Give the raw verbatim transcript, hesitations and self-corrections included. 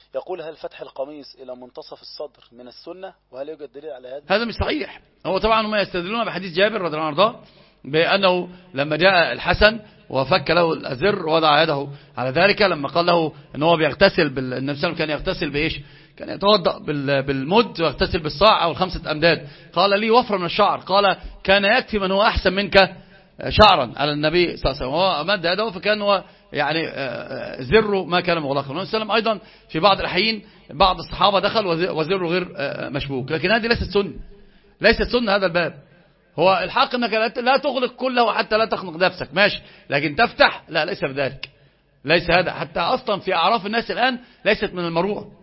يقول هل فتح القميص إلى منتصف الصدر من السنة، وهل يوجد دليل على هذا؟ هذا مش صحيح. هو طبعا هم يستدلون بحديث جابر رضي الله عنه بأنه لما جاء الحسن وفك له الأزر وضع يده على ذلك، لما قال له ان هو بيغتسل بال... النبي صلى الله عليه وسلم كان يغتسل بإيش؟ كان يتوضأ بال... بالمد ويغتسل بالصاع أو الخمسة أمداد. قال لي وفر من الشعر، قال كان يكفي من هو أحسن منك شعرا على النبي صلى الله عليه وسلم. هو مد يده فكان هو يعني زره ما كان مغلقا. النبي صلى الله عليه وسلم أيضا في بعض الأحيان بعض الصحابة دخل وزره غير مشبوك، لكن هذه ليست سنة، ليست سنة هذا الباب. هو الحق انك لا تغلق كله حتى لا تخنق نفسك، ماشي، لكن تفتح لا، ليس بذلك، ليس هذا. حتى اصلا في اعراف الناس الان ليست من المروءه.